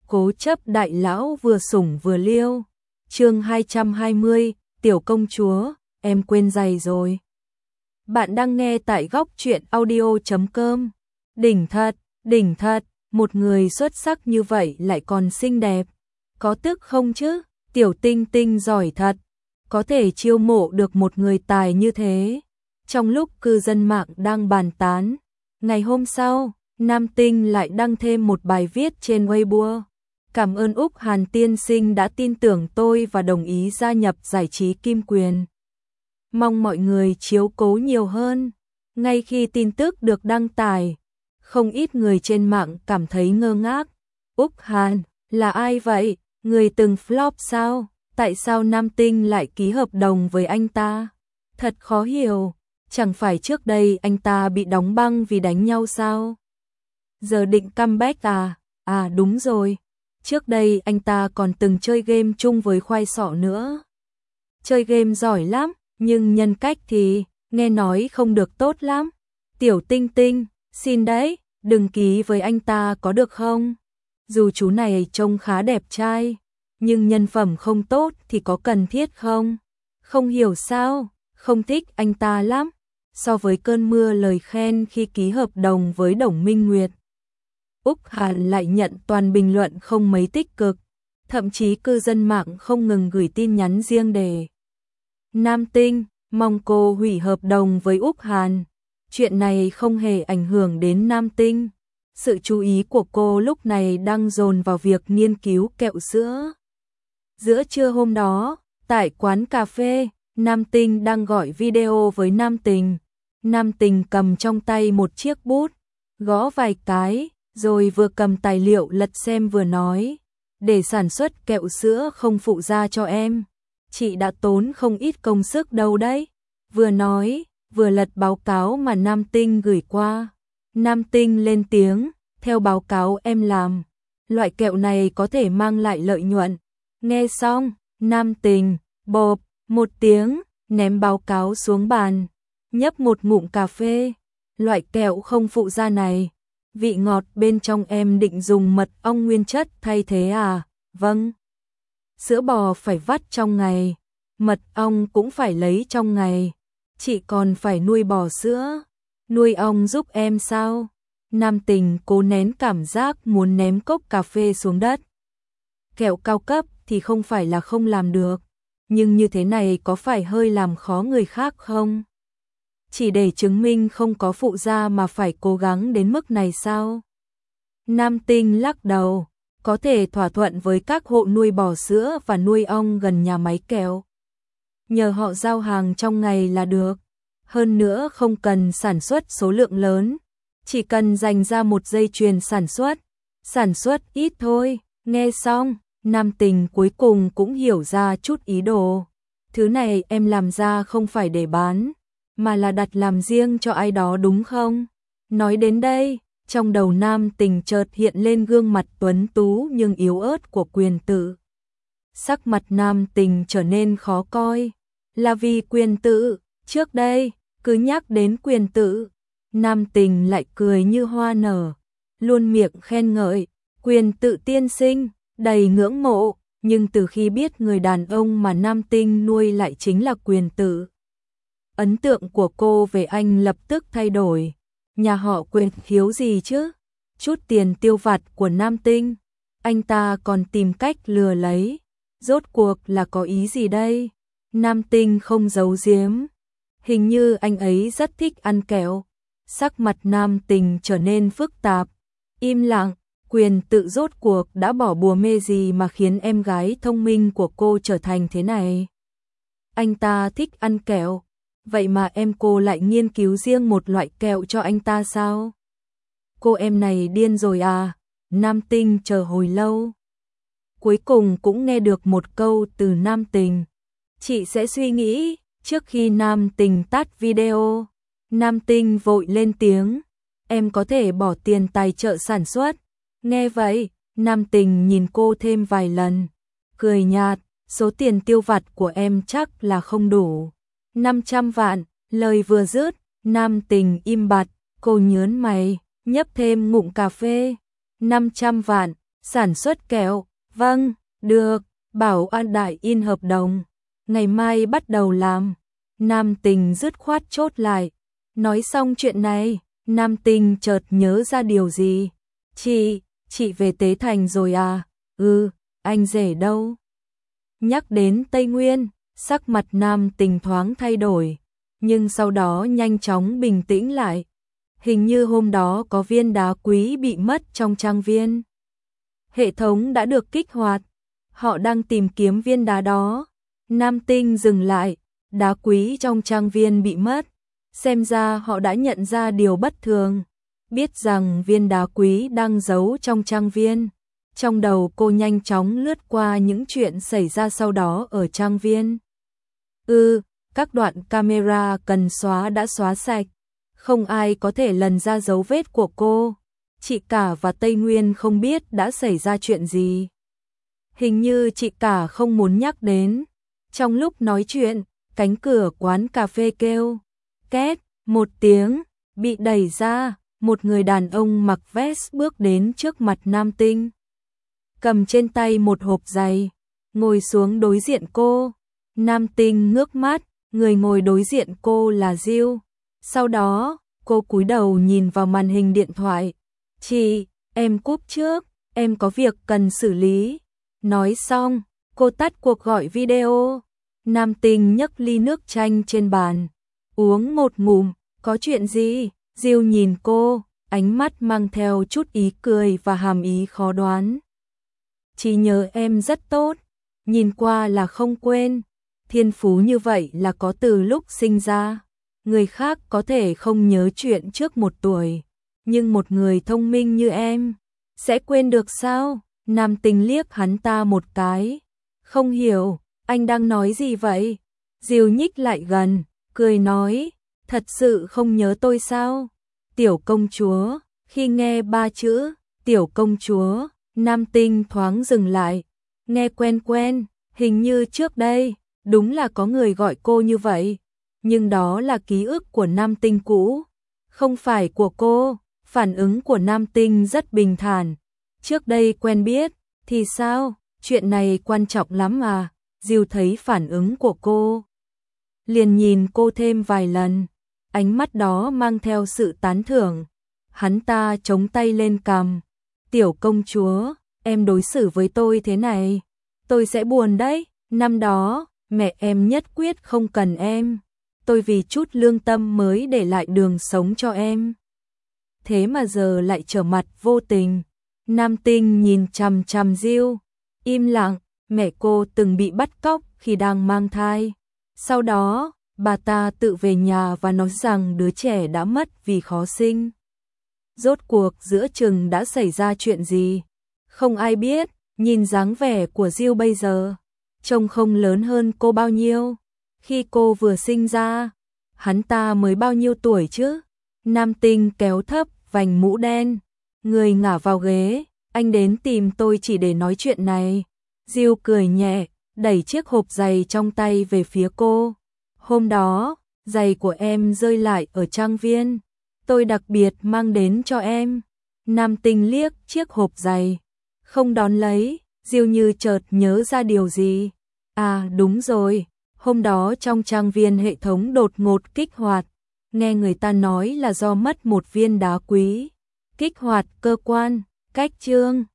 Cố chấp đại lão vừa sủng vừa liêu. Chương 220, tiểu công chúa, em quên giày rồi. Bạn đang nghe tại góc truyện audio.com. Đỉnh thật, một người xuất sắc như vậy lại còn xinh đẹp. Có tức không chứ? Tiểu Tinh Tinh giỏi thật, có thể chiêu mộ được một người tài như thế. Trong lúc cư dân mạng đang bàn tán, ngày hôm sau, Nam Tinh lại đăng thêm một bài viết trên Weibo. Cảm ơn Úc Hàn tiên sinh đã tin tưởng tôi và đồng ý gia nhập giải trí Kim Quyền. Mong mọi người chiếu cố nhiều hơn. Ngay khi tin tức được đăng tải, không ít người trên mạng cảm thấy ngơ ngác. Úc Hàn, là ai vậy? Người từng flop sao? Tại sao Nam Tinh lại ký hợp đồng với anh ta? Thật khó hiểu, chẳng phải trước đây anh ta bị đóng băng vì đánh nhau sao? Giờ định comeback à? À đúng rồi, trước đây anh ta còn từng chơi game chung với Khoai Sọ nữa. Chơi game giỏi lắm, nhưng nhân cách thì nghe nói không được tốt lắm. Tiểu Tinh Tinh, xin đấy, đừng ký với anh ta có được không? Dù chú này trông khá đẹp trai, nhưng nhân phẩm không tốt thì có cần thiết không? Không hiểu sao, không thích anh ta lắm. So với cơn mưa lời khen khi ký hợp đồng với Đồng Minh Nguyệt, Úc Hàn lại nhận toàn bình luận không mấy tích cực. Thậm chí cư dân mạng không ngừng gửi tin nhắn riêng để Nam Tinh mong cô hủy hợp đồng với Úc Hàn. Chuyện này không hề ảnh hưởng đến Nam Tinh. Sự chú ý của cô lúc này đang dồn vào việc nghiên cứu kẹo sữa. Giữa trưa hôm đó, tại quán cà phê, Nam Tinh đang gọi video với Nam Tình. Nam Tình cầm trong tay một chiếc bút, gõ vài cái, rồi vừa cầm tài liệu lật xem vừa nói. Để sản xuất kẹo sữa không phụ ra cho em, chị đã tốn không ít công sức đâu đấy. Vừa nói, vừa lật báo cáo mà Nam Tinh gửi qua. Nam Tinh lên tiếng, theo báo cáo em làm, loại kẹo này có thể mang lại lợi nhuận. Nghe xong, Nam Tình, bộp, một tiếng, ném báo cáo xuống bàn, nhấp một ngụm cà phê. Loại kẹo không phụ gia này, vị ngọt bên trong em định dùng mật ong nguyên chất thay thế à? Vâng. Sữa bò phải vắt trong ngày, mật ong cũng phải lấy trong ngày. Chị còn phải nuôi bò sữa, nuôi ong giúp em sao? Nam Tình cố nén cảm giác muốn ném cốc cà phê xuống đất. Kẹo cao cấp thì không phải là không làm được, nhưng như thế này có phải hơi làm khó người khác không? Chỉ để chứng minh không có phụ gia mà phải cố gắng đến mức này sao? Nam Tinh lắc đầu, có thể thỏa thuận với các hộ nuôi bò sữa và nuôi ong gần nhà máy kẹo. Nhờ họ giao hàng trong ngày là được. Hơn nữa không cần sản xuất số lượng lớn, chỉ cần dành ra một dây chuyền sản xuất ít thôi. Nghe xong, Nam Tình cuối cùng cũng hiểu ra chút ý đồ. Thứ này em làm ra không phải để bán, mà là đặt làm riêng cho ai đó đúng không? Nói đến đây, trong đầu Nam Tình chợt hiện lên gương mặt tuấn tú nhưng yếu ớt của Quyền Tự. Sắc mặt Nam Tình trở nên khó coi. Là vì Quyền Tự, trước đây, cứ nhắc đến Quyền Tự, Nam Tình lại cười như hoa nở, luôn miệng khen ngợi, Quyền Tự tiên sinh, đầy ngưỡng mộ, nhưng từ khi biết người đàn ông mà Nam Tinh nuôi lại chính là Quyền Tự, ấn tượng của cô về anh lập tức thay đổi. Nhà họ Quyền thiếu gì chứ? Chút tiền tiêu vặt của Nam Tinh, anh ta còn tìm cách lừa lấy. Rốt cuộc là có ý gì đây? Nam Tinh không giấu giếm, hình như anh ấy rất thích ăn kẹo. Sắc mặt Nam Tình trở nên phức tạp, im lặng. Quyền Tự rốt cuộc đã bỏ bùa mê gì mà khiến em gái thông minh của cô trở thành thế này? Anh ta thích ăn kẹo, vậy mà cô lại nghiên cứu riêng một loại kẹo cho anh ta sao? Cô em này điên rồi à? Nam Tinh chờ hồi lâu, cuối cùng cũng nghe được một câu từ Nam Tình. Chị sẽ suy nghĩ. Trước khi Nam Tình tắt video, Nam Tinh vội lên tiếng, em có thể bỏ tiền tài trợ sản xuất. Nghe vậy, Nam Tình nhìn cô thêm vài lần, cười nhạt, số tiền tiêu vặt của em chắc là không đủ. 500 vạn, lời vừa dứt, Nam Tình im bặt, cô nhớn mày, nhấp thêm ngụm cà phê. 500 vạn, Sản xuất kẹo, vâng, được, bảo an đại in hợp đồng. Ngày mai bắt đầu làm. Nam Tình dứt khoát chốt lại. Nói xong chuyện này, Nam Tình chợt nhớ ra điều gì. Chị về Tế Thành rồi à? Ừ, anh rể đâu? Nhắc đến Tây Nguyên, sắc mặt Nam Tình thoáng thay đổi, nhưng sau đó nhanh chóng bình tĩnh lại. Hình như hôm đó có viên đá quý bị mất trong trang viên. Hệ thống đã được kích hoạt, họ đang tìm kiếm viên đá đó. Nam Tinh dừng lại, đá quý trong trang viên bị mất. Xem ra họ đã nhận ra điều bất thường, biết rằng viên đá quý đang giấu trong trang viên. Trong đầu cô nhanh chóng lướt qua những chuyện xảy ra sau đó ở trang viên. Các đoạn camera cần xóa đã xóa sạch, không ai có thể lần ra dấu vết của cô. Chị cả và Tây Nguyên không biết đã xảy ra chuyện gì. Hình như chị cả không muốn nhắc đến. Trong lúc nói chuyện, cánh cửa quán cà phê kêu két một tiếng, bị đẩy ra, một người đàn ông mặc vest bước đến trước mặt Nam Tinh. Cầm trên tay một hộp giày, ngồi xuống đối diện cô. Nam Tinh ngước mắt, người ngồi đối diện cô là Diêu. Sau đó, cô cúi đầu nhìn vào màn hình điện thoại. Chị, em cúp trước, em có việc cần xử lý. Nói xong, cô tắt cuộc gọi video. Nam Tinh nhấc ly nước chanh trên bàn, uống một ngụm. Có chuyện gì? Diêu nhìn cô, ánh mắt mang theo chút ý cười và hàm ý khó đoán. Trí nhớ em rất tốt, nhìn qua là không quên. Thiên phú như vậy là có từ lúc sinh ra. Người khác có thể không nhớ chuyện trước 1 tuổi, nhưng một người thông minh như em sẽ quên được sao? Nam Tinh liếc hắn ta một cái. Không hiểu, anh đang nói gì vậy? Diêu nhích lại gần, cười nói, thật sự không nhớ tôi sao? Tiểu công chúa. Khi nghe 3 chữ tiểu công chúa, Nam Tinh thoáng dừng lại. Nghe quen quen, hình như trước đây đúng là có người gọi cô như vậy, nhưng đó là ký ức của Nam Tinh cũ, không phải của cô. Phản ứng của Nam Tinh rất bình thản. Trước đây quen biết thì sao? Chuyện này quan trọng lắm à? Diêu thấy phản ứng của cô, liền nhìn cô thêm vài lần. Ánh mắt đó mang theo sự tán thưởng. Hắn ta chống tay lên cằm. Tiểu công chúa, em đối xử với tôi thế này, tôi sẽ buồn đấy. Năm đó, mẹ em nhất quyết không cần em. Tôi vì chút lương tâm mới để lại đường sống cho em. Thế mà giờ lại trở mặt vô tình. Nam Tinh nhìn chằm chằm Diêu, im lặng. Mẹ cô từng bị bắt cóc khi đang mang thai. Sau đó, bà ta tự về nhà và nói rằng đứa trẻ đã mất vì khó sinh. Rốt cuộc giữa chừng đã xảy ra chuyện gì? Không ai biết. Nhìn dáng vẻ của Diêu bây giờ, trông không lớn hơn cô bao nhiêu. Khi cô vừa sinh ra, hắn ta mới bao nhiêu tuổi chứ? Nam Tinh kéo thấp vành mũ đen, người ngả vào ghế. Anh đến tìm tôi chỉ để nói chuyện này. Diêu cười nhẹ, đẩy chiếc hộp giày trong tay về phía cô. Hôm đó, giày của em rơi lại ở trang viên, tôi đặc biệt mang đến cho em. Nam Tinh liếc chiếc hộp giày, không đón lấy. Diêu như chợt nhớ ra điều gì. À đúng rồi, hôm đó trong trang viên hệ thống đột ngột kích hoạt. Nghe người ta nói là do mất một viên đá quý. Kích hoạt cơ quan, cách chương.